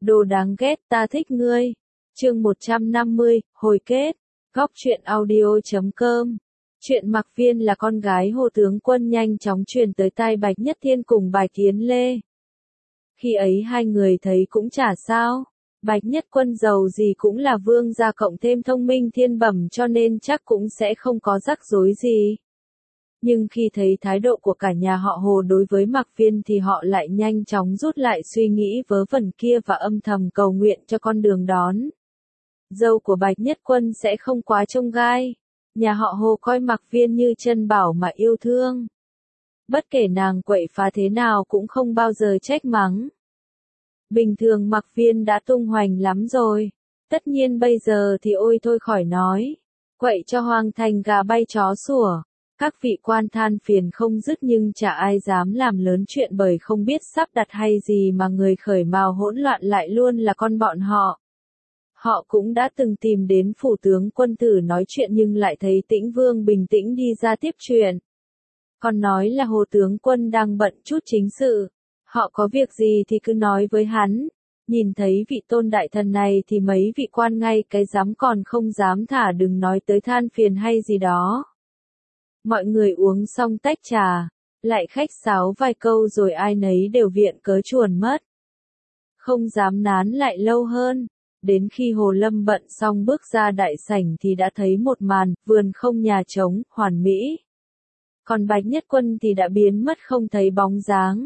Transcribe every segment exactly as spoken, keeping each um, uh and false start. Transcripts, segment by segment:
Đồ đáng ghét, ta thích ngươi. Chương một trăm năm mươi, hồi kết. Góc truyện audio chấm com. Chuyện Mặc Viên là con gái Hồ tướng quân nhanh chóng truyền tới tai Bạch Nhất Thiên cùng Bạch Kiến Lê. Khi ấy hai người thấy cũng chả sao. Bạch Nhất Quân giàu gì cũng là vương gia cộng thêm thông minh thiên bẩm cho nên chắc cũng sẽ không có rắc rối gì. Nhưng khi thấy thái độ của cả nhà họ Hồ đối với Mặc Viên thì họ lại nhanh chóng rút lại suy nghĩ vớ vẩn kia và âm thầm cầu nguyện cho con đường đón. Dâu của Bạch Nhất Quân sẽ không quá trông gai. Nhà họ Hồ coi Mặc Viên như chân bảo mà yêu thương. Bất kể nàng quậy phá thế nào cũng không bao giờ trách mắng. Bình thường Mặc Viên đã tung hoành lắm rồi. Tất nhiên bây giờ thì ôi thôi khỏi nói. Quậy cho hoàng thành gà bay chó sủa. Các vị quan than phiền không dứt nhưng chả ai dám làm lớn chuyện bởi không biết sắp đặt hay gì mà người khởi mào hỗn loạn lại luôn là con bọn họ. Họ cũng đã từng tìm đến phủ tướng quân tử nói chuyện nhưng lại thấy Tĩnh Vương bình tĩnh đi ra tiếp chuyện. Còn nói là Hồ tướng quân đang bận chút chính sự. Họ có việc gì thì cứ nói với hắn. Nhìn thấy vị tôn đại thần này thì mấy vị quan ngay cái dám còn không dám thả đừng nói tới than phiền hay gì đó. Mọi người uống xong tách trà, lại khách sáo vài câu rồi ai nấy đều viện cớ chuồn mất. Không dám nán lại lâu hơn, đến khi Hồ Lâm bận xong bước ra đại sảnh thì đã thấy một màn, vườn không nhà trống, hoàn mỹ. Còn Bạch Nhất Quân thì đã biến mất không thấy bóng dáng.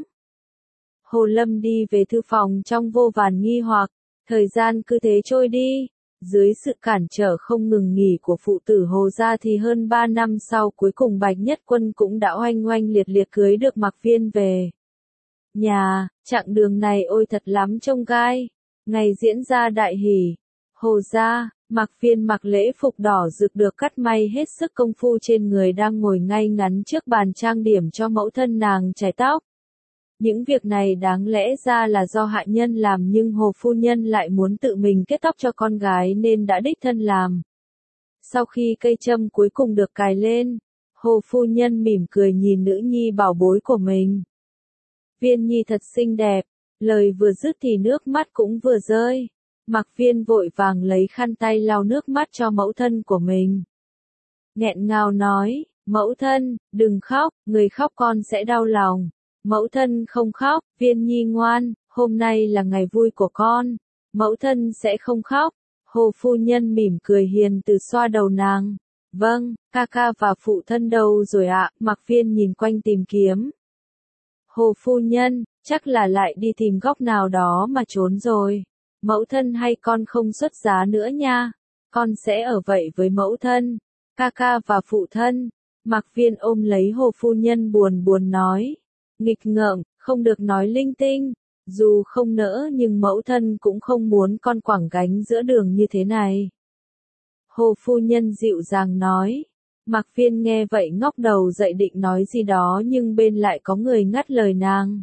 Hồ Lâm đi về thư phòng trong vô vàn nghi hoặc, thời gian cứ thế trôi đi. Dưới sự cản trở không ngừng nghỉ của phụ tử Hồ gia thì hơn ba năm sau cuối cùng Bạch Nhất Quân cũng đã oanh oanh liệt liệt cưới được Mặc Viên về. Nhà, chặng đường này ôi thật lắm trông gai. Ngày diễn ra đại hỷ. Hồ gia, Mặc Viên mặc lễ phục đỏ rực được cắt may hết sức công phu trên người đang ngồi ngay ngắn trước bàn trang điểm cho mẫu thân nàng chải tóc. Những việc này đáng lẽ ra là do hạ nhân làm nhưng Hồ phu nhân lại muốn tự mình kết tóc cho con gái nên đã đích thân làm. Sau khi cây châm cuối cùng được cài lên, Hồ phu nhân mỉm cười nhìn nữ nhi bảo bối của mình. Viên nhi thật xinh đẹp, lời vừa dứt thì nước mắt cũng vừa rơi. Mặc Viên vội vàng lấy khăn tay lau nước mắt cho mẫu thân của mình. Nghẹn ngào nói, mẫu thân, đừng khóc, người khóc con sẽ đau lòng. Mẫu thân không khóc, Viên nhi ngoan, hôm nay là ngày vui của con. Mẫu thân sẽ không khóc. Hồ phu nhân mỉm cười hiền từ xoa đầu nàng. Vâng, ca ca và phụ thân đâu rồi ạ? Mặc Viên nhìn quanh tìm kiếm. Hồ phu nhân, chắc là lại đi tìm góc nào đó mà trốn rồi. Mẫu thân hay con không xuất giá nữa nha. Con sẽ ở vậy với mẫu thân, ca ca và phụ thân. Mặc Viên ôm lấy Hồ phu nhân buồn buồn nói. Nghịch ngợm, không được nói linh tinh. Dù không nỡ nhưng mẫu thân cũng không muốn con quẳng gánh giữa đường như thế này. Hồ phu nhân dịu dàng nói. Mặc Viên nghe vậy ngóc đầu dậy định nói gì đó nhưng bên lại có người ngắt lời nàng.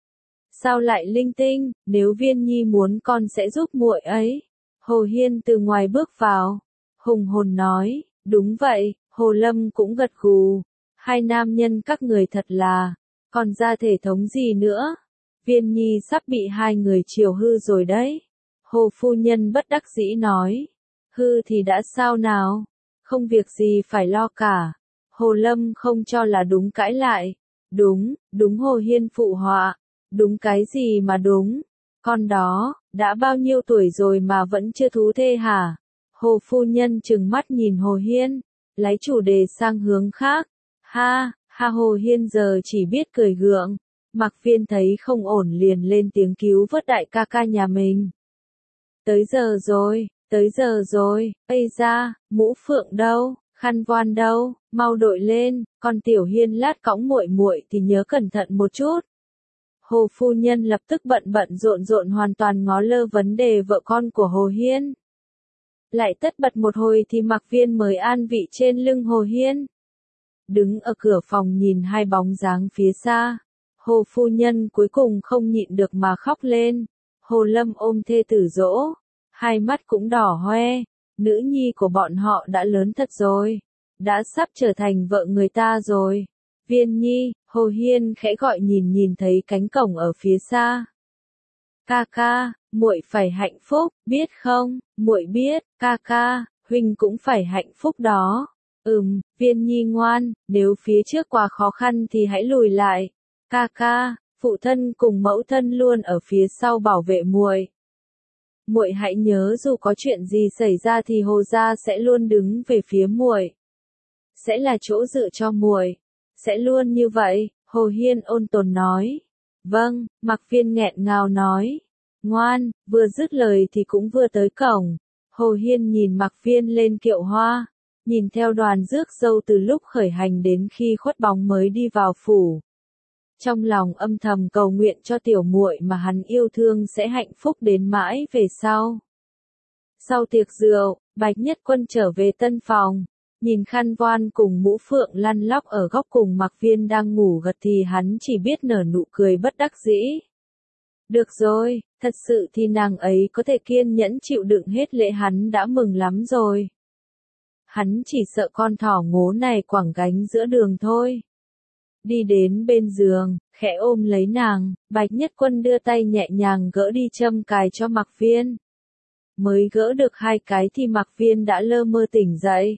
Sao lại linh tinh, nếu Viên nhi muốn con sẽ giúp muội ấy. Hồ Hiên từ ngoài bước vào. Hùng hồn nói, đúng vậy, Hồ Lâm cũng gật gù. Hai nam nhân các người thật là, còn ra thể thống gì nữa. Viên nhi sắp bị hai người chiều hư rồi đấy. Hồ phu nhân bất đắc dĩ nói. Hư thì đã sao nào? Không việc gì phải lo cả. Hồ Lâm không cho là đúng cãi lại. Đúng, đúng Hồ Hiên phụ họa. Đúng cái gì mà đúng? Con đó, đã bao nhiêu tuổi rồi mà vẫn chưa thú thê hả? Hồ phu nhân trừng mắt nhìn Hồ Hiên, lấy chủ đề sang hướng khác. Ha, ha Hồ Hiên giờ chỉ biết cười gượng. Mặc Viên thấy không ổn liền lên tiếng cứu vớt đại ca ca nhà mình. Tới giờ rồi, tới giờ rồi, ây da, mũ phượng đâu, khăn voan đâu, mau đội lên, con Tiểu Hiên lát cõng muội muội thì nhớ cẩn thận một chút. Hồ phu nhân lập tức bận bận rộn rộn hoàn toàn ngó lơ vấn đề vợ con của Hồ Hiên. Lại tất bật một hồi thì Mặc Viên mới an vị trên lưng Hồ Hiên. Đứng ở cửa phòng nhìn hai bóng dáng phía xa. Hồ phu nhân cuối cùng không nhịn được mà khóc lên. Hồ Lâm ôm thê tử dỗ. Hai mắt cũng đỏ hoe. Nữ nhi của bọn họ đã lớn thật rồi. Đã sắp trở thành vợ người ta rồi. Viên nhi, Hồ Hiên khẽ gọi nhìn nhìn thấy cánh cổng ở phía xa. Ca ca, muội phải hạnh phúc, biết không? Muội biết, ca ca, huynh cũng phải hạnh phúc đó. Ừm, Viên Nhi ngoan, nếu phía trước quá khó khăn thì hãy lùi lại. Ca ca, phụ thân cùng mẫu thân luôn ở phía sau bảo vệ muội. Muội hãy nhớ dù có chuyện gì xảy ra thì Hồ gia sẽ luôn đứng về phía muội. Sẽ là chỗ dựa cho muội. Sẽ luôn như vậy, Hồ Hiên ôn tồn nói. Vâng, Mạc Viên nghẹn ngào nói. Ngoan, vừa dứt lời thì cũng vừa tới cổng. Hồ Hiên nhìn Mạc Viên lên kiệu hoa, nhìn theo đoàn rước dâu từ lúc khởi hành đến khi khuất bóng mới đi vào phủ. Trong lòng âm thầm cầu nguyện cho tiểu muội mà hắn yêu thương sẽ hạnh phúc đến mãi về sau. Sau tiệc rượu, Bạch Nhất Quân trở về tân phòng, nhìn Khăn Voan cùng Mũ Phượng lăn lóc ở góc cùng Mạc Viên đang ngủ gật thì hắn chỉ biết nở nụ cười bất đắc dĩ. Được rồi, thật sự thì nàng ấy có thể kiên nhẫn chịu đựng hết lễ hắn đã mừng lắm rồi. Hắn chỉ sợ con thỏ ngố này quẳng gánh giữa đường thôi. Đi đến bên giường, khẽ ôm lấy nàng, Bạch Nhất Quân đưa tay nhẹ nhàng gỡ đi châm cài cho Mạc Viên. Mới gỡ được hai cái thì Mạc Viên đã lơ mơ tỉnh dậy.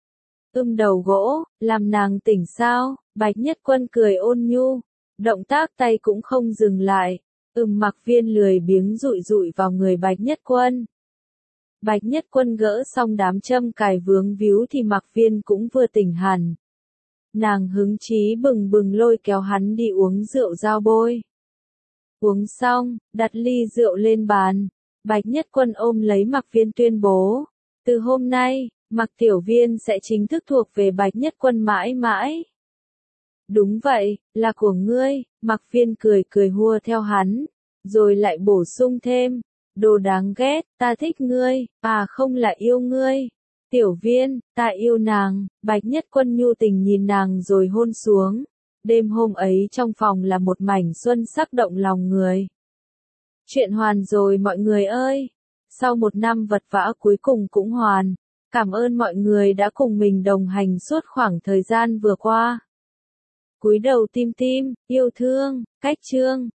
Ưm đầu gỗ, làm nàng tỉnh sao? Bạch Nhất Quân cười ôn nhu, động tác tay cũng không dừng lại. Ừm Mạc Viên lười biếng dụi dụi vào người Bạch Nhất Quân. Bạch Nhất Quân gỡ xong đám châm cài vướng víu thì Mạc Viên cũng vừa tỉnh hẳn. Nàng hứng chí bừng bừng lôi kéo hắn đi uống rượu dao bôi. Uống xong, đặt ly rượu lên bàn. Bạch Nhất Quân ôm lấy Mạc Viên tuyên bố. Từ hôm nay, Mạc Tiểu Viên sẽ chính thức thuộc về Bạch Nhất Quân mãi mãi. Đúng vậy, là của ngươi, Mạc Viên cười cười hùa theo hắn. Rồi lại bổ sung thêm. Đồ đáng ghét, ta thích ngươi, à không là yêu ngươi. Tiểu Viên, ta yêu nàng. Bạch Nhất Quân nhu tình nhìn nàng rồi hôn xuống. Đêm hôm ấy trong phòng là một mảnh xuân sắc động lòng người. Chuyện hoàn rồi mọi người ơi. Sau một năm vật vã cuối cùng cũng hoàn. Cảm ơn mọi người đã cùng mình đồng hành suốt khoảng thời gian vừa qua. Cúi đầu tim tim, yêu thương, cách chương.